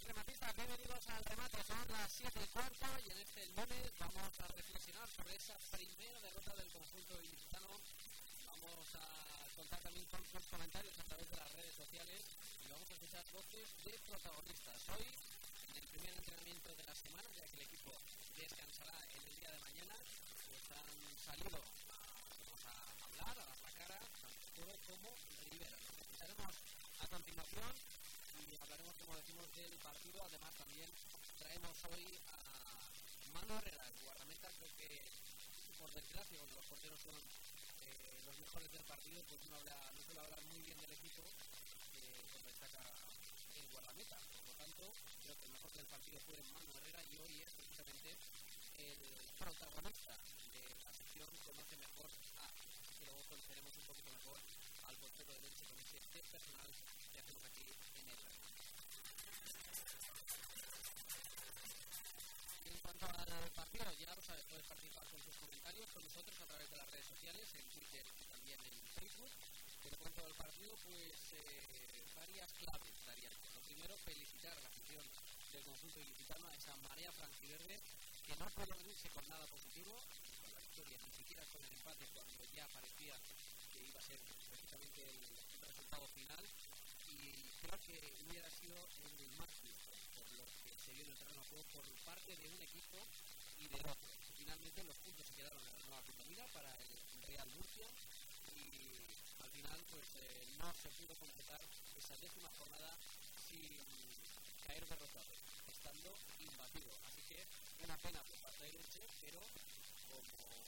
rematistas, bienvenidos al remate. Son las 7:15 y en este lunes vamos a reflexionar sobre esa primera derrota del conjunto ilicitano. Vamos a contar también con sus comentarios a través de las redes sociales y vamos a escuchar voces de protagonistas. Hoy, en el primer entrenamiento de la semana, ya que el equipo descansará en el día de mañana, pues han salido a hablar, a dar la cara, tanto Toro como Rivera. Nos escucharemos a continuación y hablaremos, como decimos, del partido. Además, también traemos hoy a Manu Herrera, el guardameta. Creo que, por desgracia, cuando los porteros son los mejores del partido, pues no suele hablar muy bien del equipo, como destaca el guardameta. Por lo tanto, creo que el mejor del partido fue Manu Herrera y hoy es precisamente el protagonista de la sección Conoce Mejor a, que luego conoceremos un poquito mejor al portero del Elche con ese test personal que hacemos aquí en el radio. En cuanto al partido, ya lo sabes, puedes participar con tus comentarios con nosotros a través de las redes sociales, en Twitter y también en Facebook. En cuanto al partido, pues varias claves daría yo. Lo primero, felicitar a la afición del conjunto ilicitano, a esa marea franjiverde que no puede venirse con nada positivo, con la victoria, ni siquiera con el empate, cuando ya parecía que iba a ser precisamente el resultado final. Y creo que hubiera sido el máximo por lo que se vio en el terreno de juego por parte de un equipo y de otro. Finalmente los puntos se quedaron en la nueva condomina para el Real Murcia y al final pues no se pudo completar esa 10ª jornada sin caer derrotado, estando imbatido. Así que una pena por parte del Elche, pero como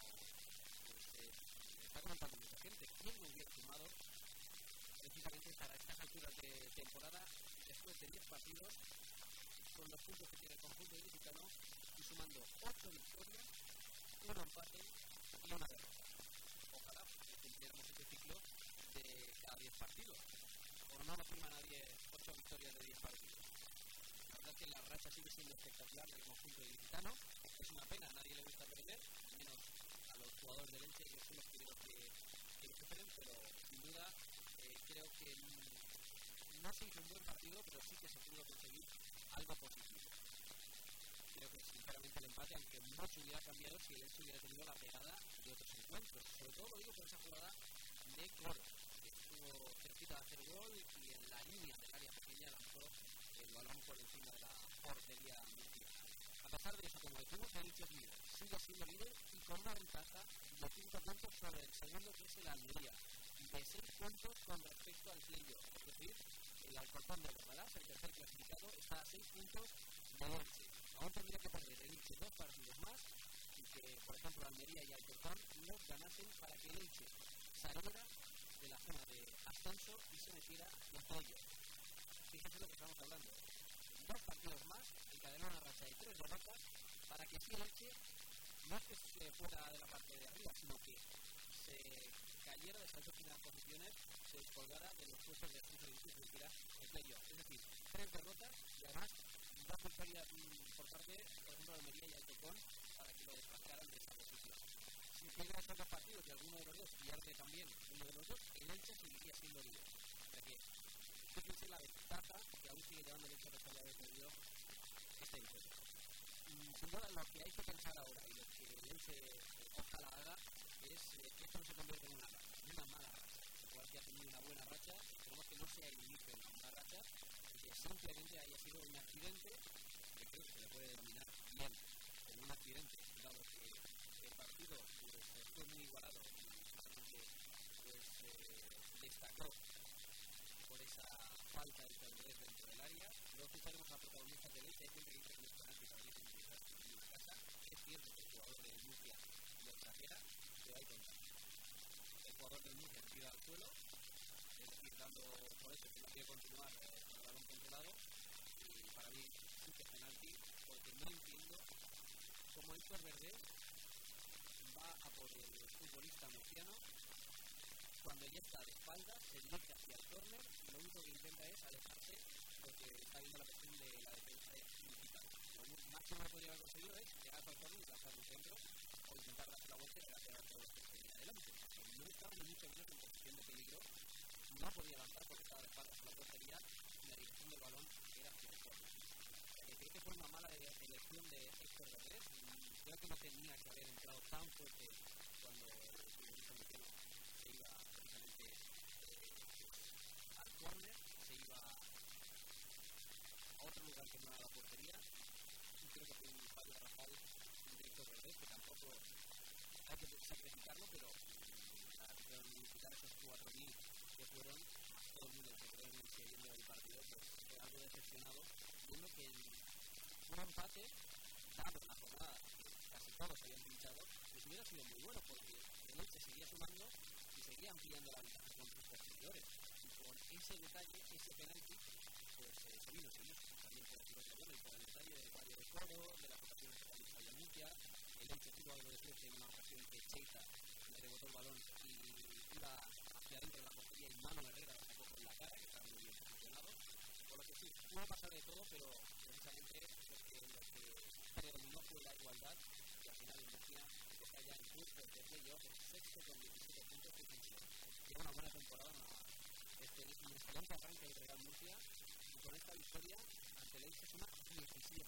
está comentando mucha gente, ¿quién no hubiera firmado precisamente para estas alturas de temporada, después de 10 partidos, con los puntos que tiene el conjunto ilicitano y sumando 8 victorias, un empate y una derrota? Ojalá cumpliéramos este ciclo de cada 10 partidos. O no nos firma nadie 8 victorias de 10 partidos. La verdad es que la racha sigue siendo espectacular del conjunto ilicitano. Es una pena, a nadie le gusta perder, menos a los jugadores del Elche, que son los primeros que lo sufren, pero sin duda creo que no se hizo un buen partido, pero sí que se pudo conseguir algo positivo. Creo que sinceramente el empate, aunque mucho hubiera cambiado si el Elche hubiera tenido la pegada de otros encuentros. Sobre todo lo digo por esa jugada de Coro, que estuvo cerquita de hacer gol y en la línea del área pequeña lanzó el balón por encima de la portería murciana. A pesar de eso, como decimos, el Elche es líder, sigue siendo líder y con una ventaja de 5 puntos sobre el segundo, que es el Almería, de 6 puntos con respecto al playoff. Es decir, el Alcorcón de Bordalás, el tercer clasificado, está a 6 puntos del Elche. Aún tendría que perder el Elche 2 partidos más y que, por ejemplo, Almería y Alcorcón los ganasen para que el Elche saliera de la zona de ascenso y se metiera en playoff. Fíjense lo que estamos hablando. 2 partidos más, encadenó una racha de 3 derrotas para que si el Elche no es que se fuera de la parte de arriba, sino que se cayera de esas 2 primeras posiciones, se descolgara de los puestos de ascenso y se metiera en playoff. Es decir, 3 derrotas y además 2 victorias por parte, por ejemplo, de Almería y Alcorcón para que lo desplazaran de esa posición. Si pierde esos 2 partidos y alguno de los dos pierde también uno de los dos, el Elche seguiría siendo líder. O sea que fíjense la ventaja que aún sigue llevando el Elche a resolver el perdido este encuentro. Sin duda, lo que hay que pensar ahora y lo que el Elche ojalá haga es que esto no se convierta en una mala racha. Igual que ha tenido una buena racha, esperemos que no sea el inicio de una mala racha, que simplemente haya sido un accidente, que creo que se le puede denominar bien, pero un accidente, dado que el partido pues, fue muy igualado y solamente destacó por esa falta de tendrez dentro del área. Luego escucharemos a protagonistas del Elche. Hay gente que dice que no es penalti, también tiene que estar en una casa. Es cierto que el jugador del Murcia lo exagera, pero hay contacto. El jugador del Murcia se tira al suelo, es decir, dando por eso que no quiere continuar con el balón controlado, y para mí sí que es penalti, porque no entiendo cómo el Verde va a por el futbolista murciano cuando ya está de espaldas, se dirige hacia el córner y lo único que intenta es alejarse porque está viendo la presión de la defensa ilicitana. Lo máximo que podría haber conseguido es llegar al córner y lanzar un centro o intentar darse la vuelta y pegar todo lo que tenía adelante. No estaba ni mucho menos en posición de peligro, no podía lanzar porque estaba de espaldas a la portería y la dirección del balón era hacia el córner. que fue una mala elección de Héctor Valdés. Creo que no tenía que haber entrado tan fuerte cuando el futbolista mexicano se iba precisamente al córner, se iba a otro lugar que no era la portería. Y creo que fue un fallo garrafal de Héctor Valdés, que tampoco hay que sacrificarlo, pero al quitar esos 4.000 que fueron, todo el mundo que creo que sigue viendo el partido, pues algo decepcionado, viendo que un empate, dado la jornada que casi todos habían pinchado, pues hubiera sido muy bueno, porque el Elche seguía sumando y seguía ampliando la ventaja con sus perseguidores. Y con ese detalle, ese penalti, pues se vino sin eso. También puede decir otro bueno, y por el detalle del fallo de Coro, de las ocasiones que realizó Murcia, el Elche tuvo algo de suerte en una ocasión que Cheita le rebotó el balón y iba hacia adentro de la portería y Manu Herrera la sacó con la cara, que estaba muy bien posicionado. Por lo que sí, pudo pasar de todo, pero precisamente lo que predominó fue la igualdad, y al final el Murcia está ya en curso de playoff, el sexto con 17 puntos y 22. Lleva una buena temporada, un excelente arranque del Real Murcia, y con esta victoria ante el Elche suma 17.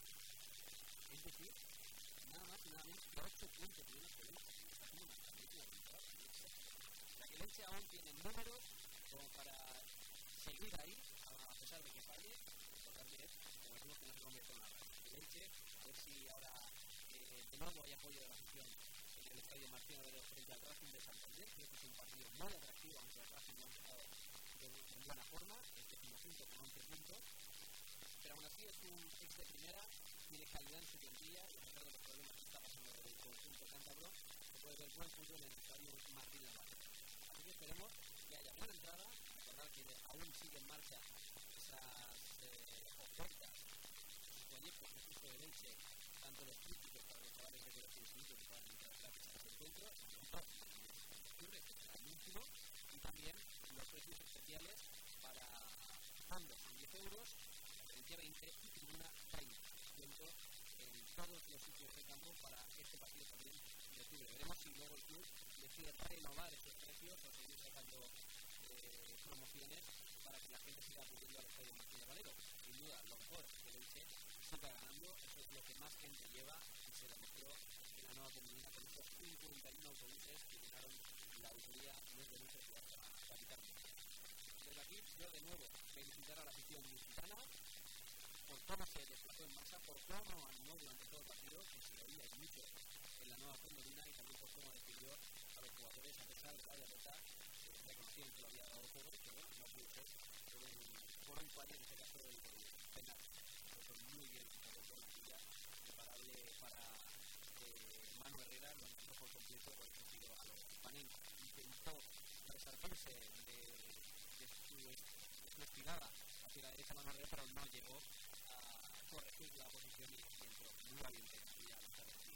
Es decir, nada más y nada menos que 8 puntos de una excelente. Está haciendo una excelente temporada. La que el Elche aún tiene números como para seguir ahí, a pesar de que falle. Importante es, como decimos, que no se convierte en nada. El Elche, a ver si ahora de nuevo hay apoyo de la afición en el estadio Martín Oviedo frente al Racing de Santander. Creo que es un partido muy atractivo, aunque el Racing no ha empezado en buena forma, el 15º con 11 puntos. Pero aún así es un ex de primera, tiene calidad en su plantilla y a pesar de los problemas que está pasando el conjunto cántabro, se puede ver buen fútbol en el estadio Martín Laval. Así que esperemos que haya buena entrada. Recordar que aún sigue en marcha esas ofertas, esos proyectos que puso el Elche, tanto los críticos para los chavales de los institutos que puedan entrar gratis a ese encuentro, los dos de octubre, que será el último, y también los precios especiales para fondos en 10 euros, preferencia 20 y tribuna 30%, en todos los sitios de campo para este partido también de octubre. Veremos si luego el club decide renovar esos precios o seguir sacando promociones para que la gente siga acudiendo al estadio Martín Valero. Sin duda, lo mejor es que el Elche siga ganando, eso es lo que más gente lleva y se demostró en la nueva comunidad con estos 51 autobuses que llenaron la autoría desde nuestra ciudad capital. Desde aquí, yo de nuevo felicitar a la afición lusitana por cómo se desplazó en masa, por cómo animó durante todo el partido, que se oía mucho en la nueva Condolina, y también por cómo decidió a los jugadores, a pesar de la derrota, reconocían que lo había dado todo, que bueno, no pudo ser por un fallo, en este caso el penal. Eso es muy bien, por la silla, preparable para Manu Herrera, lo analizó por completo por el sentido a los Panenka. Intentó resarcirse de su estirada hacia la derecha Manu Herrera, pero no llegó corregir la posición y entró muy valiente y a luchar así.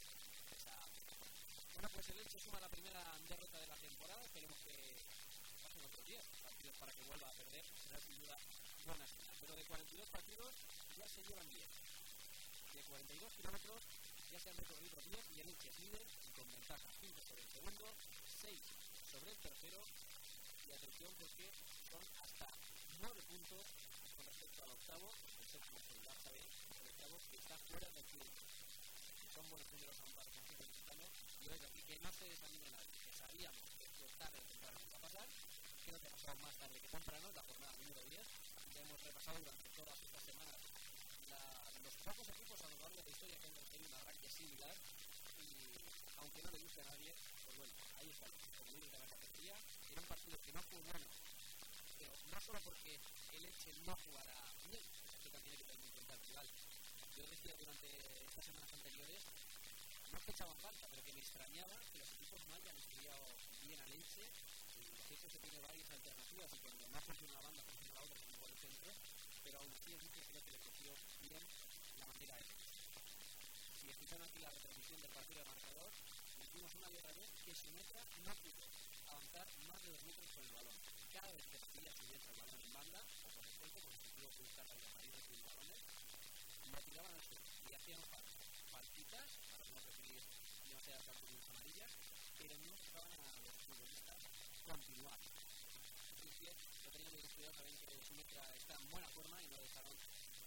Bueno, pues el Elche suma la primera derrota de la temporada. Esperemos que pasen otros 10 partidos para que vuelva a perder. Será sin duda buena señal. Pero de 42 partidos ya se llevan 10. De 42 kilómetros ya se han recorrido 10 y el Elche es líder y con ventaja 5 sobre el segundo, 6 sobre el tercero. Y atención porque son hasta 9 puntos con respecto al octavo, el séptimo es el Barça B, el octavo que está fuera del club. Son buenos números aún para el conjunto mexicano y desde aquí que no se desanime nadie, que sabíamos que esto tarde o temprano iba a pasar, creo que pasó más tarde que temprano, la jornada número 10, ya hemos repasado durante todas estas semanas los pocos equipos a lo largo de la historia que han tenido un arranque similar y aunque no le guste a nadie, pues bueno, ahí está como líder de la categoría, en un partido que no fue bueno, pero no solo porque el Elche no jugará bien, esto también hay que tener en cuenta el rival. Yo decía durante estas semanas anteriores, no es que echaban falta, pero que me extrañaba que los equipos no hayan estudiado bien al Elche, y lo cierto es que tiene varias alternativas y cuando no funciona una banda, funciona la otra, como por el centro, pero aún así el Elche creo que le cogió bien la manera de Elche. Si escucharon aquí la retransmisión del partido de marcador, decimos una y otra vez que Simetra no pudo avanzar más de 2 metros con el balón. Cada vez que recibía su dentro el balón en banda, o por el centro, porque se tuvo que buscar a los maridos y balones, lo tiraban al suelo y hacían faltitas, para no recibir demasiadas cartulinas amarillas, pero no dejaban a los futbolistas continuar. Así que lo tenían muy estudiado, saben que Simetra está en buena forma y no dejaron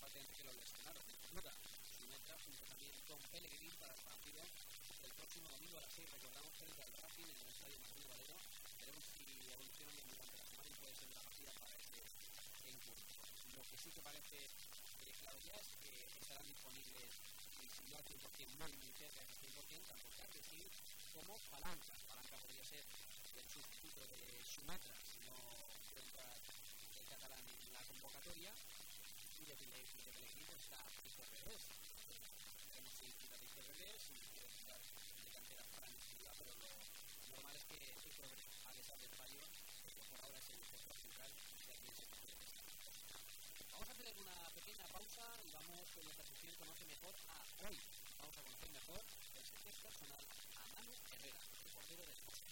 prácticamente que lo lesionaron. Sin duda, Sumatra junto también con Pellegrín para el partido el próximo domingo a las 6. Recordamos frente al Racing en el estadio Martín Valero. Veremos si evoluciona bien durante la semana y puede ser una partida para este encuentro. Lo que sí que parece claro ya es que estarán disponibles, y si no al 100%, muy cerca del 100%, tanto Cardesil como Palanca. Palanca podría ser el sustituto de Sumatra si no encuentra el catalán en la convocatoria, y de Pellegrini pues está Víctor Revés. Veremos si quita Víctor Revés, si quiere quitar de cantera para iniciativa, pero lo normal es que Víctor Revés, a pesar del fallo, por ahora es el defensor central de aquí en Sevilla. Vamos a hacer una pequeña pausa y vamos con nuestra sección Conoce Mejor a hoy. Vamos a conocer mejor el sector personal a Manu Herrera, el portero del Sporting.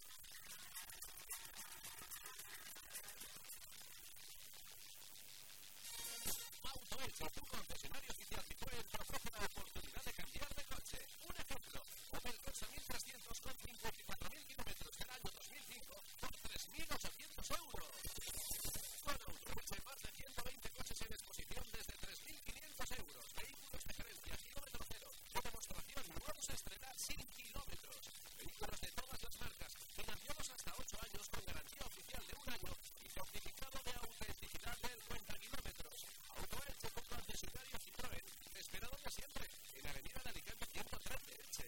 AutoElche, tu concesionario oficial Citroën, te ofrece la oportunidad de cambiar de coche. Un ejemplo, Opel Corsa 1300 con 54.000 kilómetros del año 2005 por 3.800 euros. Con AutoElche, más de 120 coches en exposición desde 3.500 euros. Vehículos de gerencia, kilómetro cero, de demostración, nuevos a estrenar sin kilómetros. Vehículos de todas las marcas, financiados hasta 8 años con garantía oficial de 1 año y certificado de autenticidad del cuenta kilómetros. AutoElche, tu concesionario Citroën, esperado ya siempre, en Avenida de Alicante 113, Elche.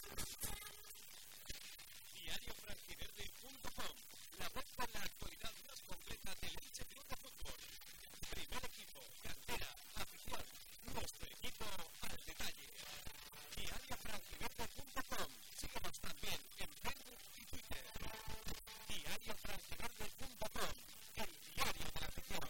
DiarioFranquiverde.com, la web con la actualidad más completa del Elche Club de Fútbol. Primer equipo, cantera, afición, nuestro equipo al detalle. DiarioFranquiverde.com, síguenos también en Facebook y Twitter. DiarioFranquiverde.com, el diario de la afición.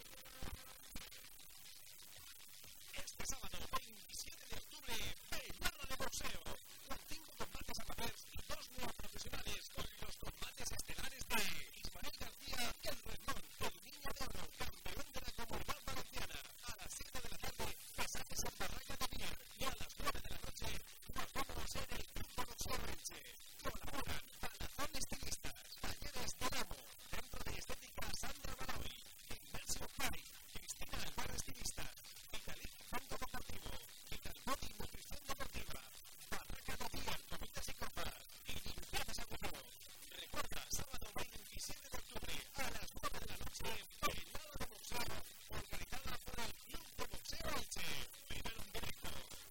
Este sábado 27 de octubre, Peñarra de Boxeo, con 5 combates amateurs y 2 neoprofesionales, con los combates estelares de Ismael García, el Redmón, el Niño de Oro, campeón de la Comunidad Valenciana. A las 7 de la tarde, pasajes en Barraca de Mier, y a las 9 de la noche, vamos a ser el Club de Boxeo Elche. Colaboran Palazón Estilistas, Talleres del Amo, Centro de Estética Sandra Baraui, Gimnasio Pai, Cristina Alvar Estilistas, Vitalik Fondo Deportivo, Vitalbody Nutrición Deportiva, Barraca de Mier, Comidas y Copas, y Limpiezas Aguiló. Recuerda, sábado 27 de octubre, a las 9 de la noche, Peñarra de Boxeo, organizada por el Club de Boxeo Elche. Primero en directo.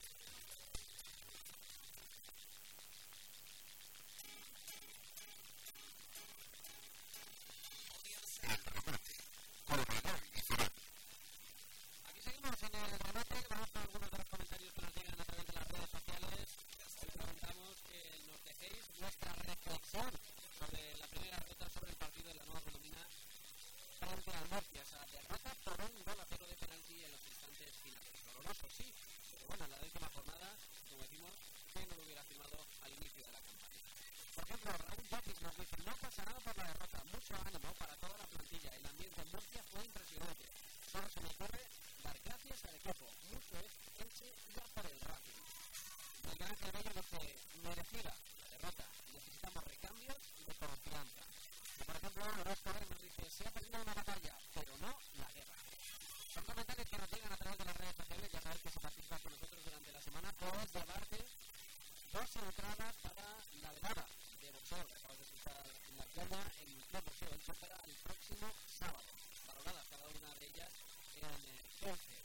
Aquí seguimos en el remate, vamos con algunos de los comentarios que nos llegan a través de las redes sociales. Hoy preguntamos que nos dejéis vuestra reflexión sobre la primera derrota sobre el partido de la Nueva Colomina frente al Murcia. Esa derrota por 1-0 de penalti en los instantes finales. Doloroso, sí, pero bueno, en la 10ª jornada, como decimos, que no lo hubiera firmado al inicio de la campaña. Por ejemplo, Raúl Jokic nos dice: no pasa nada por la derrota, mucho ánimo para toda la plantilla. El ambiente en Murcia fue impresionante. Solo se me ocurre dar gracias al equipo. Mucho es Elche y ya por el Racing. El gran Bello dice: merecida la derrota. Necesitamos recambios de confianza. Y por ejemplo, Orozco nos dice: se ha perdido una batalla, pero no la guerra. Son comentarios que nos llegan a través de las redes sociales. Ya sabes que si participas con nosotros durante la semana, puedes llevarte 2 entradas para la velada de boxeo que acabas de escuchar en la playa en el Club Boxeo Elche para el próximo sábado. Valoradas cada una de ellas en 11.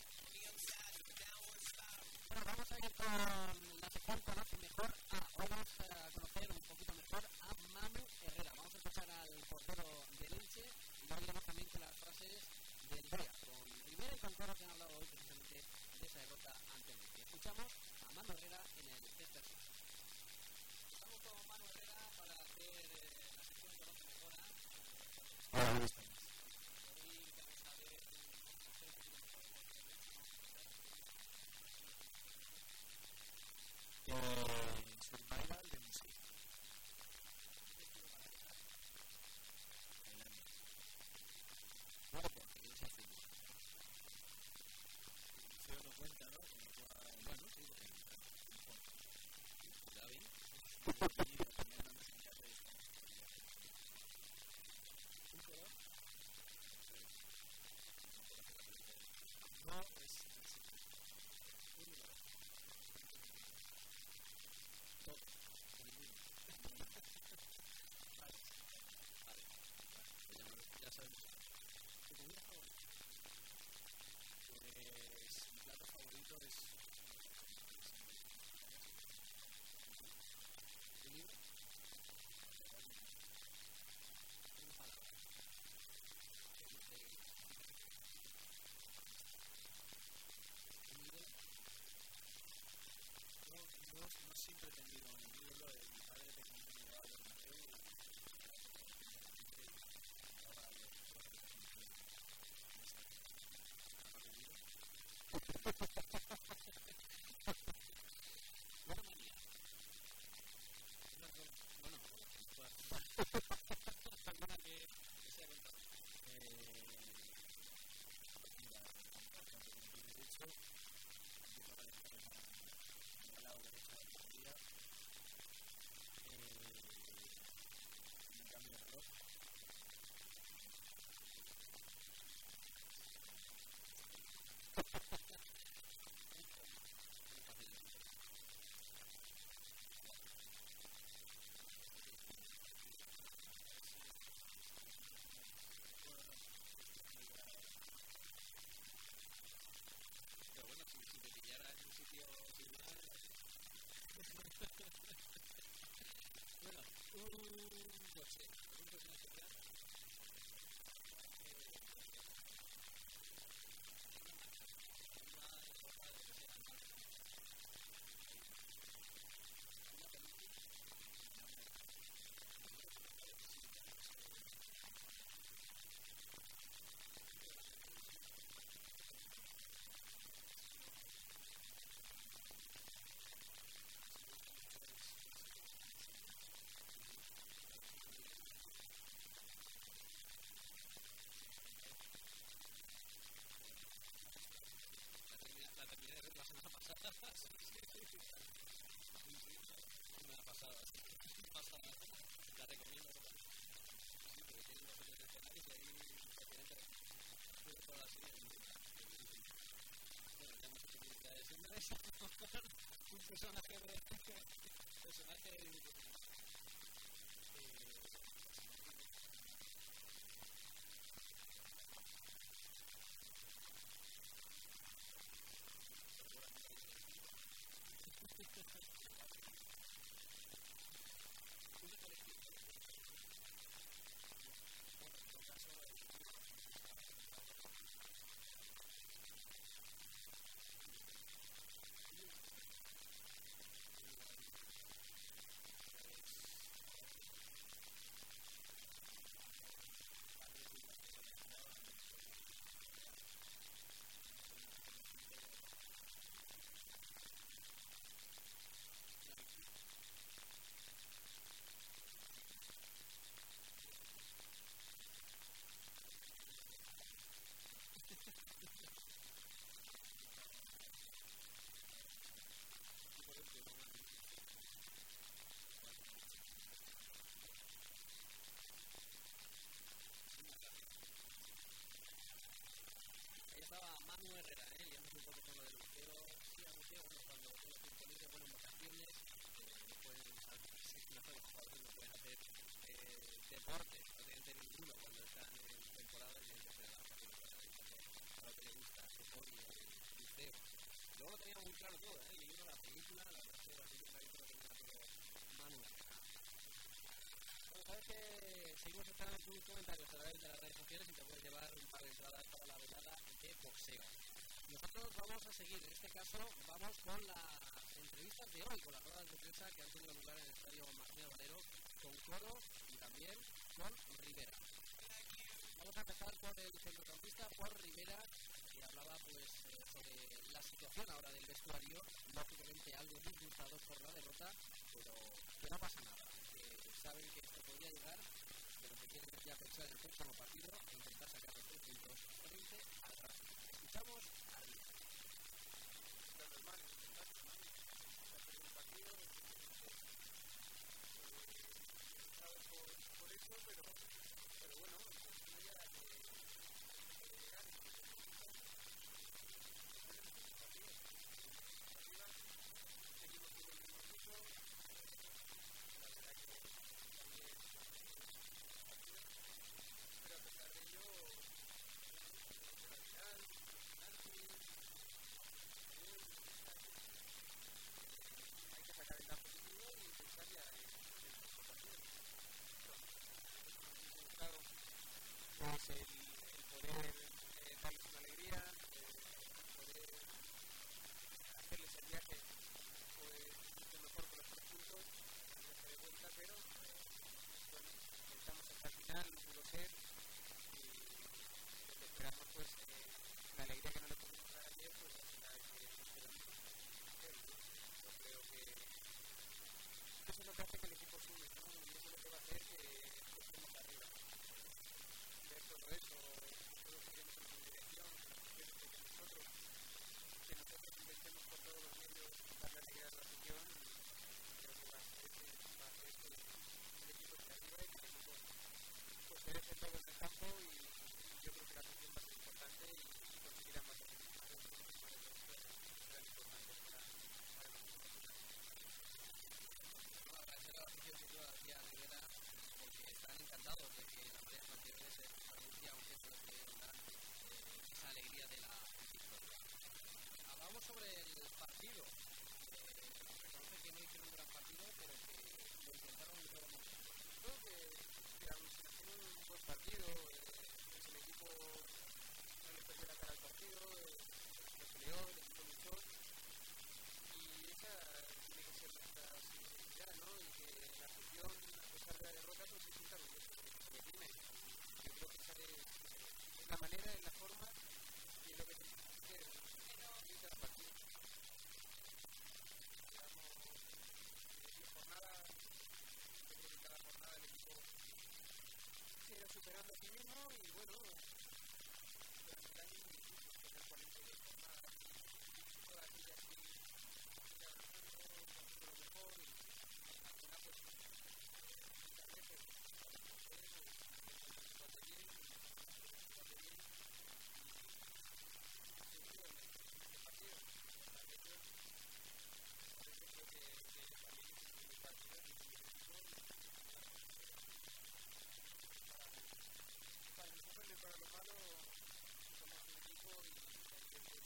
Bueno, vamos a ir con la sección Conoce Mejor a. Hoy vamos a conocer un poquito mejor a Manu Herrera. Vamos a escuchar al portero del Elche y luego iremos también con las frases del día, con Rivera y con Coro, que han hablado hoy precisamente de esa derrota ante el Elche. Escuchamos a Manu Herrera en el tercer set. Estamos con Manu Herrera para hacer la sección Conoce Mejor a. Hola, buenas tardes. Hoy vamos a ver Survival de música. Bueno, porque es así. Se no cuenta, ¿no? Bueno, sí, porque está bien. Un color. un personaje de estaba Manu Herrera, liándose un poco con lo del museo, sí, al museo, bueno, cuando tengo tiempo libre, bueno, en vacaciones, pueden saltarse, no, los jugadores no pueden hacer deporte, prácticamente ninguno cuando están en temporada, y tienen que hacer las vacaciones para lo que les gusta, deporte y el museo. Luego lo tenía muy claro todo, viendo la película, la verdad es que así que clarito lo tenía todo Manu Herrera. Bueno, sabes que seguimos esperando tus comentarios a través de las redes sociales y te puedes llevar un par de entradas para la velada de boxeo. Nosotros vamos a seguir, en este caso vamos con las entrevistas de hoy, con las ruedas de prensa que han tenido lugar en el estadio Martín Valero, con Coro y también con Rivera. Vamos a empezar por el centrocampista Juan Rivera, que hablaba pues sobre la situación ahora del vestuario, lógicamente algo disgustados por la derrota, pero que no pasa nada, que saben que esto podría llegar, pero que quieren ya pensar en el próximo partido e intentar sacar los 3 puntos frente al Racing. Escuchamos a Rivera. Lo normal, hacer un partido, por eso, pero bueno, no ya que llegar y que arriba, seguimos con el mismo equipo, la verdad que también pero a pesar de ello, al final, hay que sacar el lado positivo y pensar ya en el próximo partido. Claro, pues el poder darles una alegría, poder hacerles el viaje pues mucho mejor con los 3 puntos, el viaje de vuelta, pero bueno, intentamos hasta el final, no pudo ser y lo que esperamos pues la alegría que no le pudimos dar ayer, pues al final es que esperamos hacer. Yo creo que eso es lo que hace que el equipo sube, ¿no? Y eso es lo que va a hacer que estemos arriba. Ver todo eso, todos iremos en una dirección, que nosotros intentemos por todos los medios darle alegría a la afición, creo que va a hacer que el equipo esté arriba y que el equipo pues se deje todo en el campo y yo creo que la afición va a ser importante y conseguirá más resultados serán importantes para el equipo. Agradecer a la afición que yo hacía a Rivera porque están encantados de que la María Santiago se pronuncia, aunque solo pudieron dar esa alegría de la victoria. Hablamos sobre el partido. Reconoce que no hicieron un gran partido, pero que lo intentaron en todo momento. Creo que hicieron un buen partido, el equipo no le perdió la cara al partido, lo peleó, el equipo luchó y esa tiene que ser nuestra sensibilidad, ¿no? Y que la afición, a pesar de la derrota, pues se sienta orgulloso del equipo que tiene. Yo creo que esa es la manera, es la forma y es lo que tenemos que hacer en cada partido. Llevamos 10 jornadas, yo creo que cada jornada el equipo se irá superando a sí mismo y bueno, durante el año es muy difícil tener 42 jornadas y todas ellas ir avanzando, haciendo lo mejor y al final pues muchas veces jugando bien y jugando bien y ha sentido en este partido. La verdad que ellos lo malo, somos un equipo y hay veces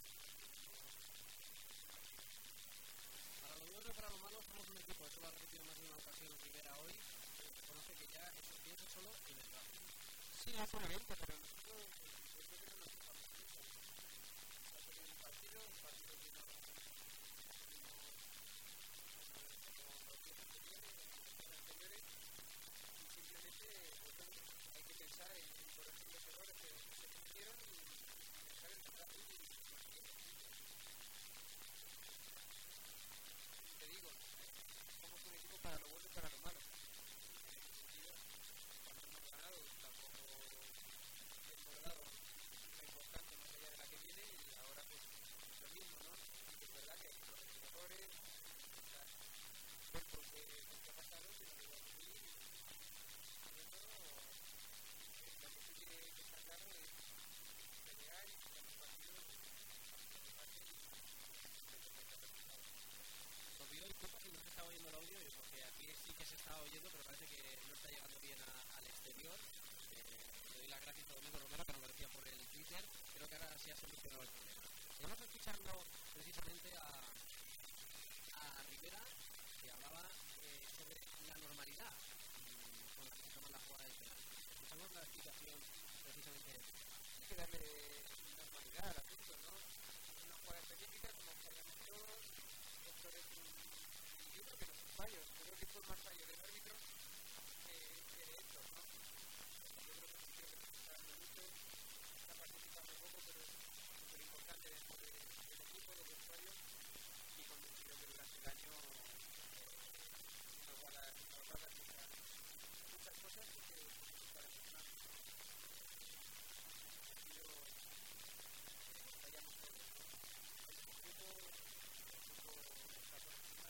para lo bueno y para lo malo somos un equipo. Eso lo ha repetido más de una ocasión Rivera hoy. Reconoce que ya eso piensa solo en el trabajo. sí, es un evento, pero nosotros yo creo que no nos fijamos en eso. Va a ser un partido que no los días anteriores y simplemente pues, hay que pensar en corregir los errores que se cometieron y pensar en tratar y te digo, somos un equipo para lo bueno y para lo malo. En ese sentido, cuando hemos ganado tampoco hemos dado la importancia más allá de la que viene y ahora pues lo mismo, ¿no? Y que es verdad que hay que corregir errores, pensar ver por qué ha pasado, que no lo va a subir y sobre todo lo que sí que está claro es pelear y sacar los partidos de parte y Olvidó, disculpa si no se está oyendo el audio, porque aquí sí que se está oyendo, pero parece que no está llegando bien al exterior. Le doy las gracias a Domingo Romero, que nos lo decía por el Twitter. Creo que ahora sí ha solucionado el problema. Estamos escuchando precisamente a Rivera, que hablaba sobre la normalidad con la que se toma la jugada del penal. Escuchamos la explicación precisamente de él. hay que darle normalidad al asunto, ¿no? Una jugada específica, como fallamos todos, esto es yo creo que no son fallos, yo creo que fue más fallo del árbitro que de estos, ¿no? Yo creo que sí que está dando mucho, está participando poco, pero es súper importante dentro del equipo, del vestuario, y creo que durante el año nos va a dar muchas cosas porque para empezar vayamos todos, ¿no? El grupo está por encima.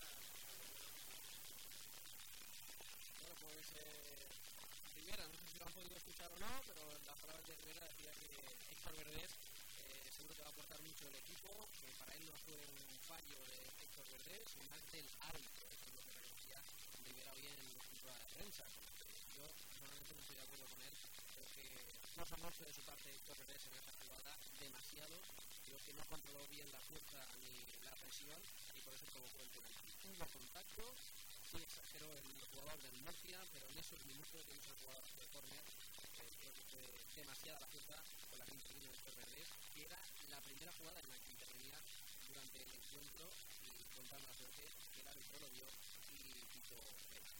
Bueno, pues Rivera, no sé si lo han podido escuchar o no, pero en las palabras de Rivera decía que Héctor Verdés seguro que va a aportar mucho el equipo, que para él no fue un fallo de Héctor Verdés, sino más del árbitro. Eso es lo que reconocía Rivera hoy en la rueda de prensa. Yo personalmente no estoy de acuerdo con él, creo que no fue mucho de su parte Héctor Verdés en esta jugada, demasiado. Creo que no controló bien la fuerza ni la presión y por eso provocó el penalti. Hubo contacto, sí exageró el jugador del Murcia, pero en esos minutos que hizo el jugador de córner, creo que fue demasiada la fuerza con la que intervino Héctor Verdés, que era la primera jugada en la que intervenía durante el encuentro y contando la suerte que el árbitro lo vio y pitó penal.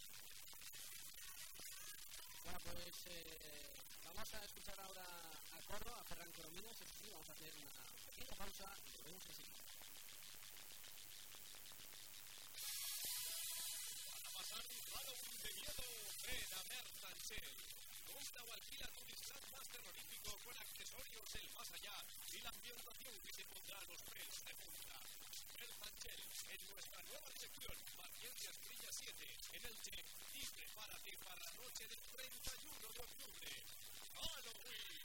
Bueno, pues vamos a escuchar ahora a Corro, a Ferran Corominas, eso sí, vamos a hacer una pequeña pausa y volvemos enseguida. Para pasar un Halloween de miedo, ven a Mertanchel. Compra o alquila tu disfraz más terrorífico con accesorios del más allá y la ambientación que se pondrá a los pelos de punta. Mertanchel, en nuestra nueva sección, Marqués Brilla 7, en Elche, y prepárate para la noche del 31 de octubre. ¡Halloween!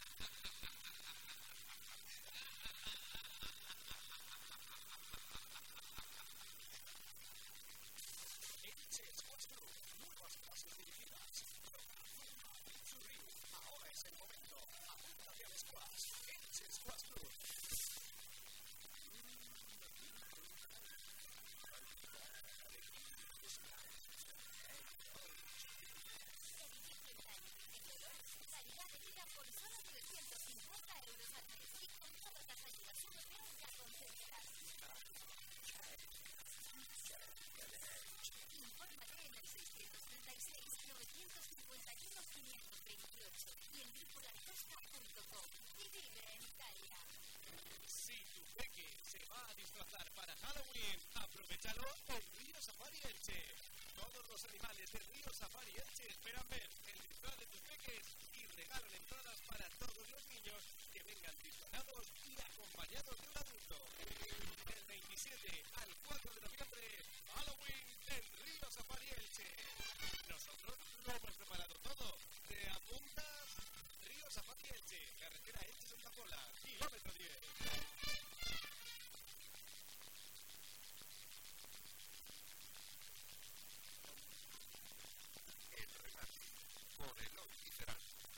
Elche Squash Club, nuevas clases dirigidas. Ahora es el momento. Apúntate al squash. Elche Squash Club. Calidad de vida por solo 950 euros al mes y con todas las ayudas europeas ya concedidas. Infórmate en el 636-951-528 y en grupolarcosta.com y vive en Italia. Si tu peque se va a disfrazar para Halloween, aprovechalo en Río Safari Elche. Todos los animales de Río Safari Elche esperan ver el disfraz de tus peques y regalan entradas para todos los niños que vengan disfrazados y acompañados de un adulto. Del 27 al 4 de noviembre, Halloween en Río Safari Elche. Nosotros lo hemos preparado todo. ¿Te apuntas? Río Safari Elche, carretera Elche-Santa Pola, kilómetro 10. El remate por Eloy Cicerán.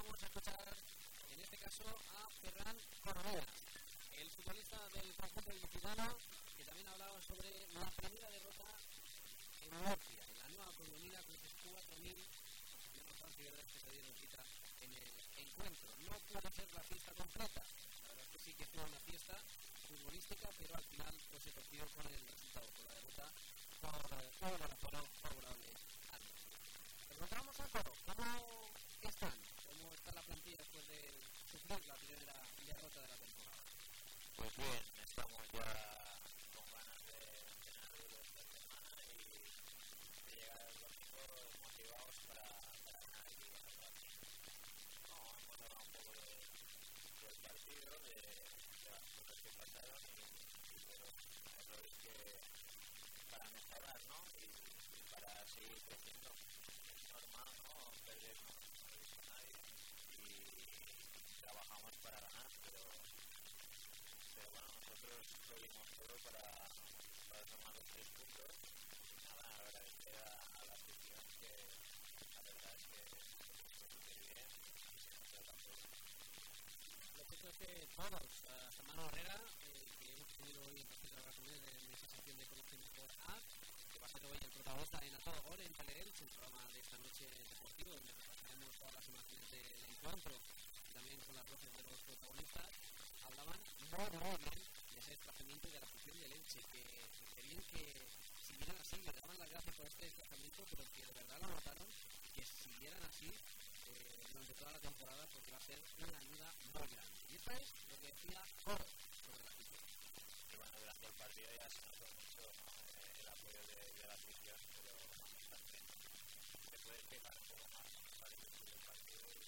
vamos a escuchar en este caso a Ferran Coronel, el futbolista del conjunto ilicitano, que también hablaba sobre la primera derrota en Murcia, en la nueva colomina con 4.000 seguidores que se dieron cita en el encuentro. No pudo ser la fiesta completa, la verdad es que sí que fue una fiesta futbolística, pero al final pues se torció con el resultado, con la derrota por un gol favorable al Murcia. Nos encontramos a Coro. ¿Cómo están? ¿Cómo está la plantilla después de sufrir la primera derrota de la temporada? Pues bien, estamos ya con ganas de entrenar duro esta semana y de llegar el domingo motivados para ganar y ganar el partido. No, hemos hablado un poco del partido, de las cosas que pasaron y de los errores que para mejorar, ¿no? Y para seguir creciendo. Es normal, ¿no? Perder no lo hizo nadie y trabajamos para ganar, pero bueno, nosotros lo dimos todo para tomar los 3 puntos y nada, agradecer a la afición que la verdad es que fue súper bien y se nos trata todo. Lo cierto es que todos, hasta Manu Herrera, que hemos tenido hoy en partida con él en esa sección de Conexión por A, que va a ser hoy el protagonista en A Todo Gol en Teleelch, un programa de esta noche deportivo donde repasaremos todas las imágenes del encuentro y también con las voces de los protagonistas. Hablaban muy bien de ese desplazamiento y de la afición del Elche, que querían que siguieran así, le daban las gracias por este desplazamiento, pero que de verdad lo notaron, que siguieran así durante toda la temporada, porque va a ser una ayuda muy grande. Y esto es lo que decía Coro sobre la afición. Y bueno, durante el partido ya se notó mucho, ¿no? El apoyo de la afición, pero también se puede quejar un poco más con el partido del partido y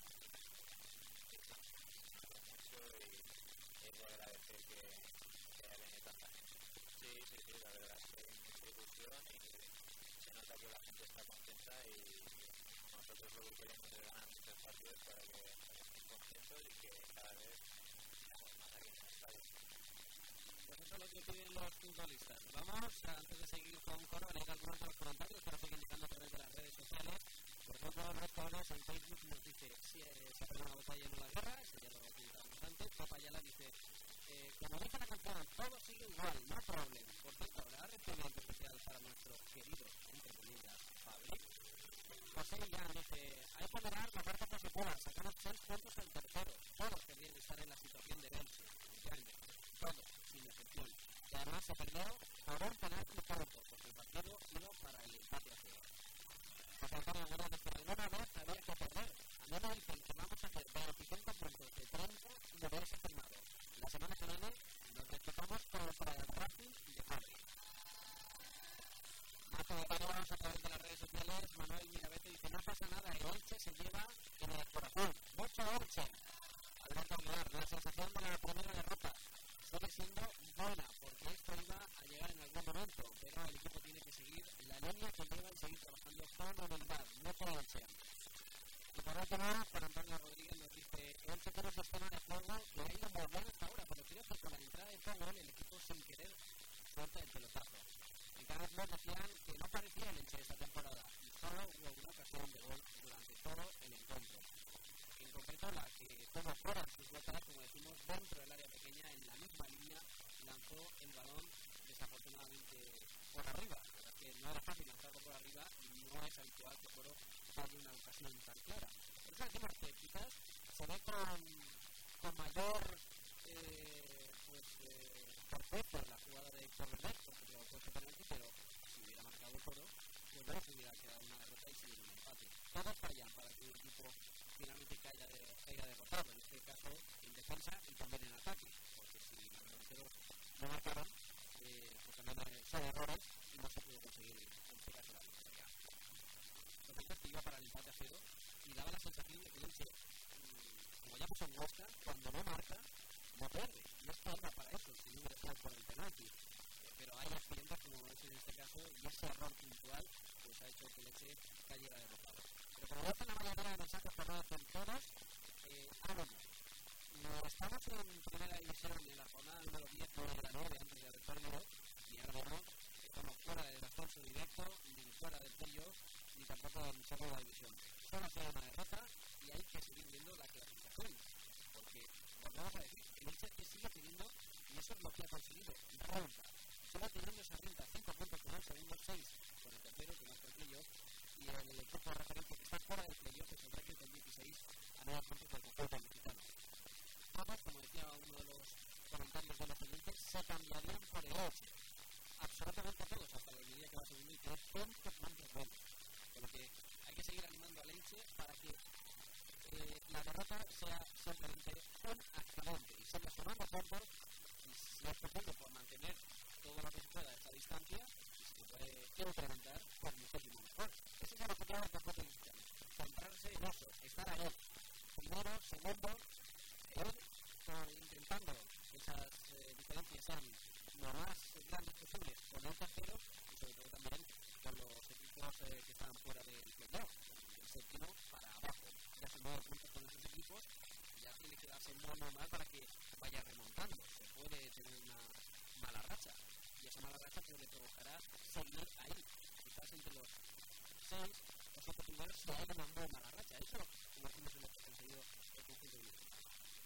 se notó mucho y es de agradecer que haya venido tanta gente. Sí, la verdad es que hay mucha ilusión y se nota que la gente está contenta y nosotros lo que queremos es ganar muchos partidos para que estén contentos y que cada vez seamos más aquí en el estadio. Pues eso es lo que piden los futbolistas. Vamos, antes de seguir con Coro, a leer algunos de los comentarios que nos siguen indicando a través de las redes sociales. Por ejemplo, Red Cabrones en Facebook nos dice si se ha perdido una batalla y no la guerra, eso ya lo comentábamos antes. Papa Yala dice, como dice la canción, todo sigue igual, no problem. Por cierto, ¿habrá recibimiento especial para nuestro querido, entre comillas, Fabri? José Millán dice, hay que mirar la parte positiva, sacamos 6 puntos al tercero. Todos querían estar en la situación de Elche, efectivamente. Todos, sin excepción. Y además se perdió por un penalti corto, porque el partido iba para el empate a 0. José Antonio Guerra dice, alguna vez había que perder. A mí me dicen que vamos a hacer 25 puntos de 30 y me hubiese firmado. La semana que viene nos despejamos contra el Racing de Madrid. Más comentarios a través de las redes sociales. Manuel Mirabete dice, no pasa nada, el Elche se lleva en el corazón. Mucho Elche. Alberto Aguilar, la sensación de la primera derrota sigue siendo buena, porque esto iba a llegar en algún momento, pero el equipo tiene que seguir la línea que lleva y seguir trabajando con humildad. Mucho Elche. Y por último, Juan Antonio Rodríguez nos dice, Elche tiene un sistema de juego que ha ido muy bien hasta ahora, pero creo que con la entrada de Pogol el equipo sin querer suelta el pelotazo. En Carlos Blog decían que no parecía el Elche esta temporada y solo hubo una ocasión de gol durante todo el encuentro. En concreto, la que tuvo fuera de sus botas, como decimos, dentro del área pequeña, en la misma línea, lanzó el balón desafortunadamente por arriba. La verdad es que no era fácil lanzarlo por arriba y no es habitual que Coro falle una ocasión tan clara. Por eso decimos que quizás se ve con mayor perfecto la jugada de Correlet, porque lo puede penalti, pero si hubiera marcado Coro, pues no se hubiera quedado una derrota y sin un empate. Todos fallan para que un equipo finalmente caiga derrotado, en este caso en defensa y también en ataque, porque si los delanteros no marcaron, pues también son errores y no se pudo conseguir en este caso la victoria. Lo cierto es que iba para el empate a 0 y daba la sensación de que el Elche, como ya puso en Huesca, cuando no marca, no pierde. No es que anda para eso, si no hubiera sido por el penalti. Pero hay accidentes como es en este caso y ese error puntual pues ha hecho que el Elche cayera derrotado. Pero como dicen la mayoría de mensajes que no hacen todos, ánimo. Estamos en primera división en la jornada número 10 de la 9 antes de haber perdido y ahora mismo estamos fuera del ascenso directo, ni fuera del playoff, ni tampoco en segunda división. Solo ha sido una derrota y hay que seguir viendo la clasificación, porque volvemos a decir, el Elche que sigue teniendo, y eso es lo que ha conseguido, renta. Solo teniendo esa renta, 5 puntos con el segundo, 6 con el tercero, que no es el playoff, y el equipo de referencia que está fuera del playoff es el Racing con 16 a 9 puntos del conjunto mexicano. Todos, como decía uno de los comentarios de los oyentes, se cambiarían por el Elche. Absolutamente todos, hasta la medida que va segundo y tiene 11 puntos buenos. Por lo que hay que seguir animando al Elche para que la derrota sea simplemente un accidente y siga sumando puntos y si es posible por mantener todo lo que se pueda a esta distancia y se puede incrementar por muchísimo mejor. Ese es el objetivo del conjunto mexicano, centrarse en eso, estar ahí primero, segundo, intentando que esas diferencias sean lo más grandes posibles con el tercero y sobre todo también con los equipos que están fuera del playoff, del séptimo para abajo. Ya son 9 puntos con esos equipos y ya tiene que darse muy mal para que vaya remontando. Se puede tener una mala racha y esa mala racha pues le provocará seguir ahí, quizás entre los 6 o 7 primeros si hay una muy mala racha. Eso como decimos es lo que ha conseguido el conjunto de Bilbao.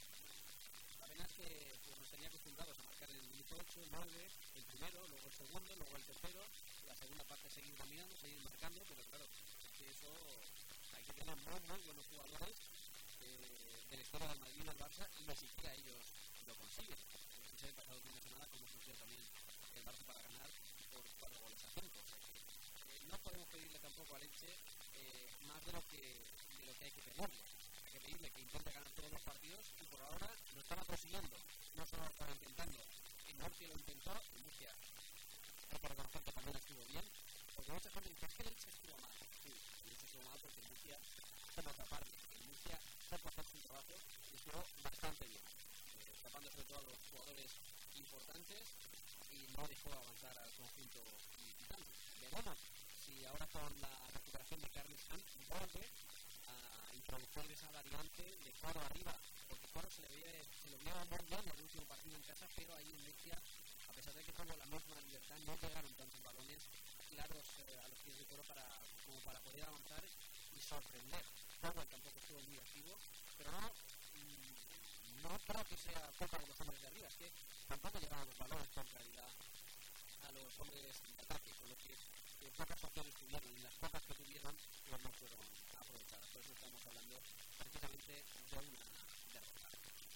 La pena es que pues, nos tenía acostumbrados a marcar el minuto 8, el 9, el primero, luego el segundo, luego el tercero, la segunda parte seguir dominando, seguir marcando, pero claro, es que eso hay que tener muy buenos jugadores de la historia del Madrid y del Barça y ni siquiera ellos lo consiguen. Entonces el pasado fin de semana como surgió también el Barça para ganar por 4 goles a 5. O sea que no podemos pedirle tampoco al Elche más de lo que hay que pedirle. Hay que pedirle que intente ganar todos los partidos y por ahora lo estaba consiguiendo. No solo lo estaba intentando. En Murcia lo intentó, en Murcia hay que reconocer que también estuvo bien, porque mucha gente dice que el Elche estuvo mal. Sí, el Elche estuvo mal porque en Murcia se otra parte. En Murcia supo hacer su trabajo y estuvo bastante bien, escapando sobre todo a los jugadores importantes y no dejó avanzar al conjunto mexicano. Veremos si ahora con la recuperación de Carles Sanz vuelve a introducir esa variante de Coro arriba, porque Coro se lo vio muy bien en el último partido en casa, pero ahí en Murcia, a pesar de que tuvo la misma libertad, no llegaron tantos balones claros a los pies de Coro como para poder avanzar y sorprender. Powell tampoco estuvo muy activo, pero no creo que sea culpa de los hombres de arriba, es que tampoco llegaban los balones con claridad a los hombres de ataque, con lo que pocas opciones tuvieron y las pocas que tuvieron pues no fueron aprovechadas. Por eso estamos hablando precisamente de una derrota.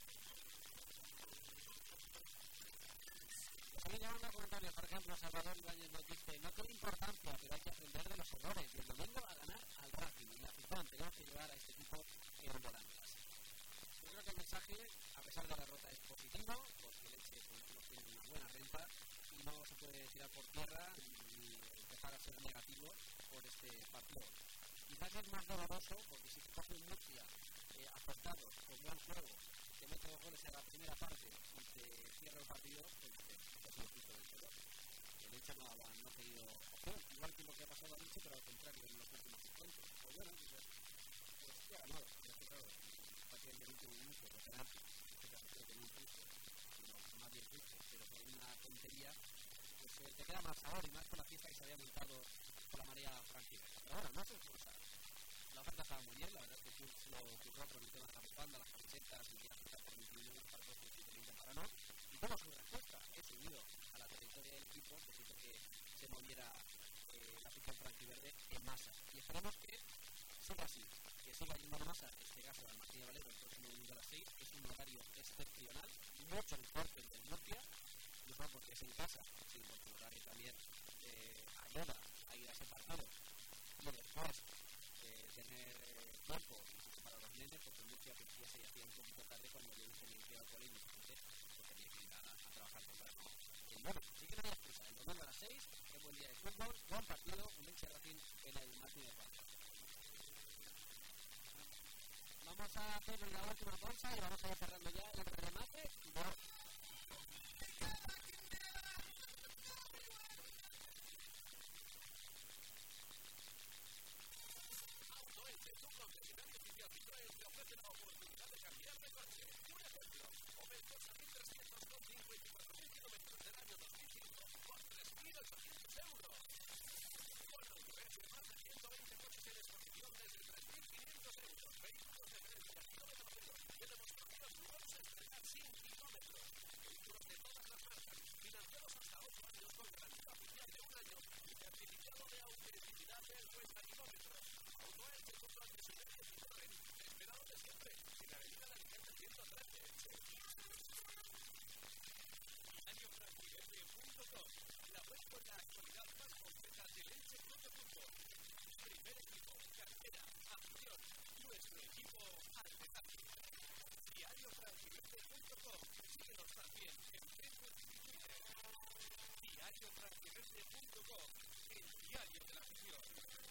Nos siguen llegando comentarios, por ejemplo, Salvador Ibáñez nos dice: no tiene importancia, pero hay que aprender de los errores y el domingo a ganar al Racing y la afición tenemos que llevar a este equipo en volandas. Yo creo que el mensaje, a pesar de la derrota, es positivo, porque el Elche tiene una buena renta y no se puede tirar por tierra ni empezar a ser negativo por este partido. Quizás es más doloroso porque si se coge un Murcia afectado, con buen juego, que mete 2 goles en la primera parte y se cierra el partido, pues es un justo del todo. El Elche no ha tenido opción, igual que lo que ha pasado a Elche, pero al contrario en los últimos encuentros. Pues bueno, pues ya ha ganado, claro, prácticamente el último minuto, lo será, en este caso creo que no un justo, sino más bien justo, pero por una tontería, pues te queda más sabor y más con la fiesta que se había montado por la marea franquista. Pero bueno, no se excusa. La oferta estaba muy bien, la verdad es que Kurz lo ocurrió por el tema de la bufanda, las camisetas y las cosas por 21 euros para todos los que tenían para no. Y tuvo su respuesta, es unido a la trayectoria del equipo, que hizo que se moviera la afición franquiverde en masa. Y esperamos que siga así, que siga yendo en masa este caso al Martínez Valero el próximo domingo a las 6. Es un horario excepcional, mucho mejor que el del Murcia, no porque es en casa, sino porque el horario también ayuda a ir a ese partido. Y después tener tiempo para los nenes, porque en Murcia ya se hacía un poquito tarde cuando yo dije que iba al colegio, entonces pues tenía que ir a trabajar temprano. Bueno, así que no hay excusa, el domingo a las 6, es buen día de fútbol, buen partido, un Elche Racing en el Martínez Valero. Vamos a hacer la última bolsa y vamos a ir cerrando ya el remate. Concesionario oficial Citroën te ofrece la oportunidad de cambiar de coche. Un ejemplo, Opel Corsa 1300 con 54.000 kilómetros del año 2005 por 3.800 euros. Con un precio de más de 120 coches en exposición desde 3.500 euros. Vehículos de equipo al detalle. DiarioTransferente.com. Síguenos también en Facebook y Twitter. DiarioTransferente.com. El diario de la afición.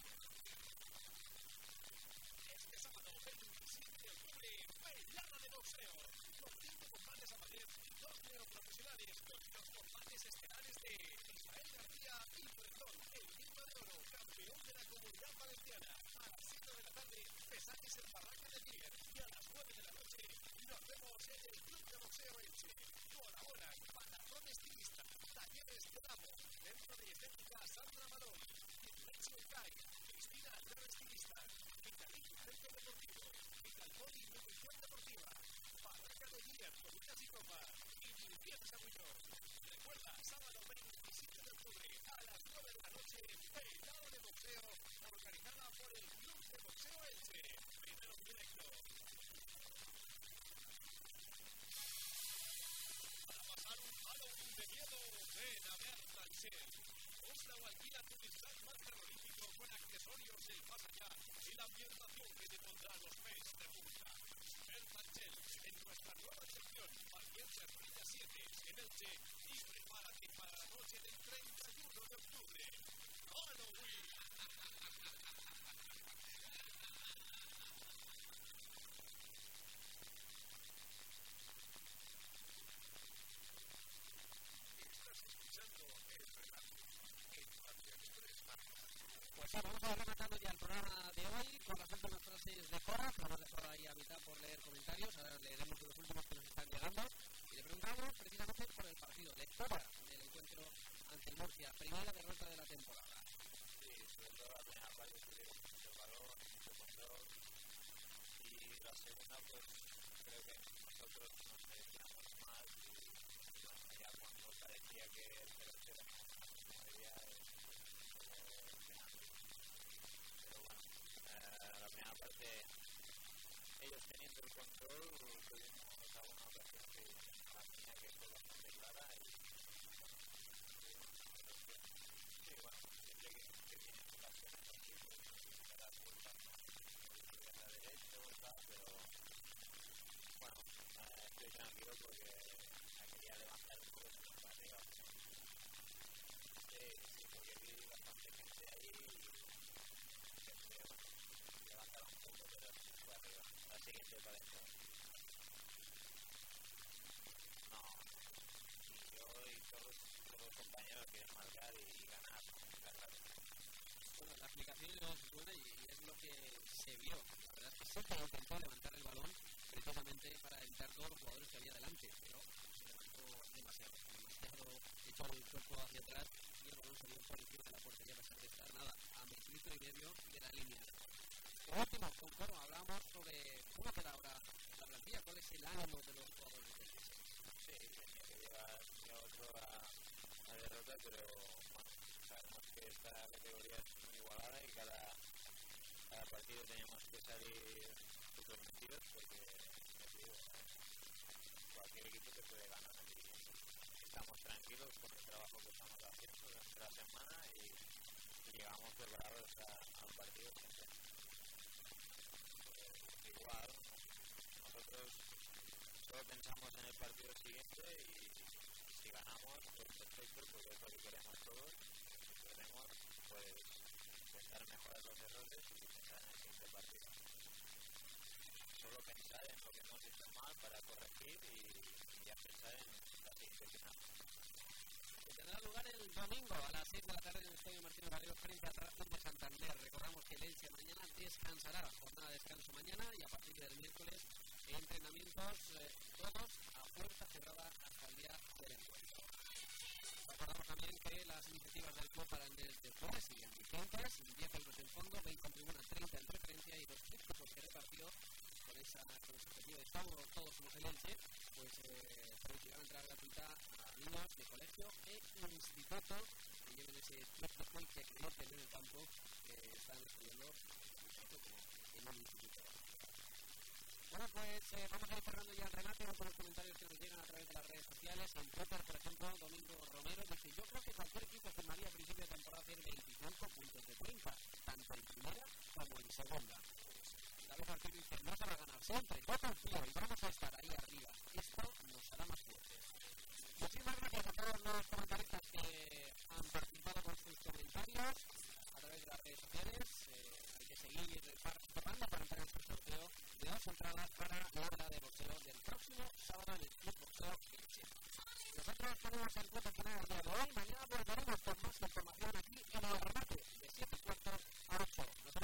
Este sábado, 27 de octubre, velada de boxeo. Con 5 combates amateurs y 2 neoprofesionales con los combates estelares de Ismael García y Bretón, el Lima de Oro, campeón de la Comunidad Valenciana. A las 7 de la tarde, pesajes en Barranca de Tier. Y a las 9 de la noche, nos vemos en el Club de Boxeo Elche. Colaboran Patazón Estilista, Talleres de Damo, Centro de Estética Sandra Marón, Leche Kai, Cristina Alder Estilista, Vitalik Centro Deportivo, Vitalbody Nutrición Deportiva, Barranca de Tier, Comidas y Copa y Limpieza Muñoz. Recuerda, sábado 27 de octubre a las 9 de la noche, velada de boxeo, organizada por el Club de Boxeo Elche. Primero en directo. Para pasar un Halloween de miedo, ven a Berta Shell. Compra o alquila tu disfraz más terrorífico con accesorios del más allá y la ambientación que te pondrá los pies de punta. Berta Shell, en nuestra nueva sección, Parque Servilla 7, en Elche, y prepárate para la noche del 31 de octubre. ¡Halloween! Pues sí, vamos a rematando ya el programa de hoy con las últimas frases de Cora, que hemos dejado ahí a mitad por leer comentarios. Ahora leeremos los últimos que nos están llegando y le preguntamos precisamente por el partido de Cora del encuentro ante el Murcia, primera derrota de la temporada. Sí, sobre todo la primera parte tuvieron mucho valor, mucho control, y la segunda pues creo que nosotros nos merecíamos más y bueno, ya cuando parecía que el 0-0 no había la primera parte ellos teniendo el control tuvimos alguna ocasión que la mía que fue bastante clara y sí, bueno, siempre que tienen ocasiones así pues se da culpa por la derecha o tal, pero bueno, estoy tranquilo porque me quería levantar un poco para arriba. Sí, porque vi bastante gente ahí y levantaron un poco, pero fue arriba. La siguiente para dentro. No, y yo y todos los compañeros quieren marcar y ganar. Bueno, la aplicación es buena y es lo que se vio. La verdad es que siempre intentó levantar el balón precisamente para evitar todos los jugadores que había delante, pero se levantó demasiado echó el cuerpo hacia atrás y el balón salió por encima de la portería a pesar de estar nada a metro y medio de la línea. Por último, con Coro hablamos sobre cómo queda ahora la plantilla, cuál es el ánimo de los jugadores del Elche. Sí, tenía que llevar otro a derrota, pero bueno, sabemos que esta categoría es muy igualada y cada partido tenemos que salir súper metidos porque cualquier equipo te puede ganar aquí. Estamos tranquilos con el trabajo que estamos haciendo durante la semana y llegamos preparados al partido siempre. Igual, nosotros solo pensamos en el partido siguiente y si ganamos, pues perfecto, porque es lo que queremos todos. Si queremos, pues intentar mejorar los errores y pensar en el siguiente partido. Solo pensar en lo que hemos hecho mal para corregir y ya pensar en la siguiente final. Que tendrá lugar el domingo a las 6 de la tarde en el Estadio Martínez Barrio frente a Racing de Santander. Recordamos que el Elche mañana descansará, jornada de descanso mañana y a partir del miércoles entrenamientos todos a puerta cerrada hasta el día del encuentro. Recordamos también que las iniciativas del club para el después siguen vigentes, 10 euros en fondo, 20 en tribuna, 30 en preferencia y 2 chips por cada partido. Con ese objetivo de todos somos el Elche, pues permitirán entrar gratuita a niños de colegio e instituto que lleven ese fútbol que conocen en el campo, que están estudiando en un instituto. Bueno, pues vamos a ir cerrando ya el remate con los comentarios que nos llegan a través de las redes sociales. En Twitter, por ejemplo, Domingo Romero dice: yo creo que cualquier equipo firmaría a principio de temporada hacer 25 puntos de 30, tanto en primera como en segunda. David Ortiz dice: no se siempre, yo confío y vamos a estar ahí arriba. Esto nos hará más fuertes. Muchísimas gracias a todos los comentaristas que han participado con sus comentarios a través de las redes sociales. Hay que seguir participando para entrar en este sorteo de 2 entradas para la hora de boxeo del próximo sábado en el Club Boxeo Elche. Nosotros ponemos el punto final el día de hoy. Mañana volveremos con más información aquí en el remate de 7:15 a 8.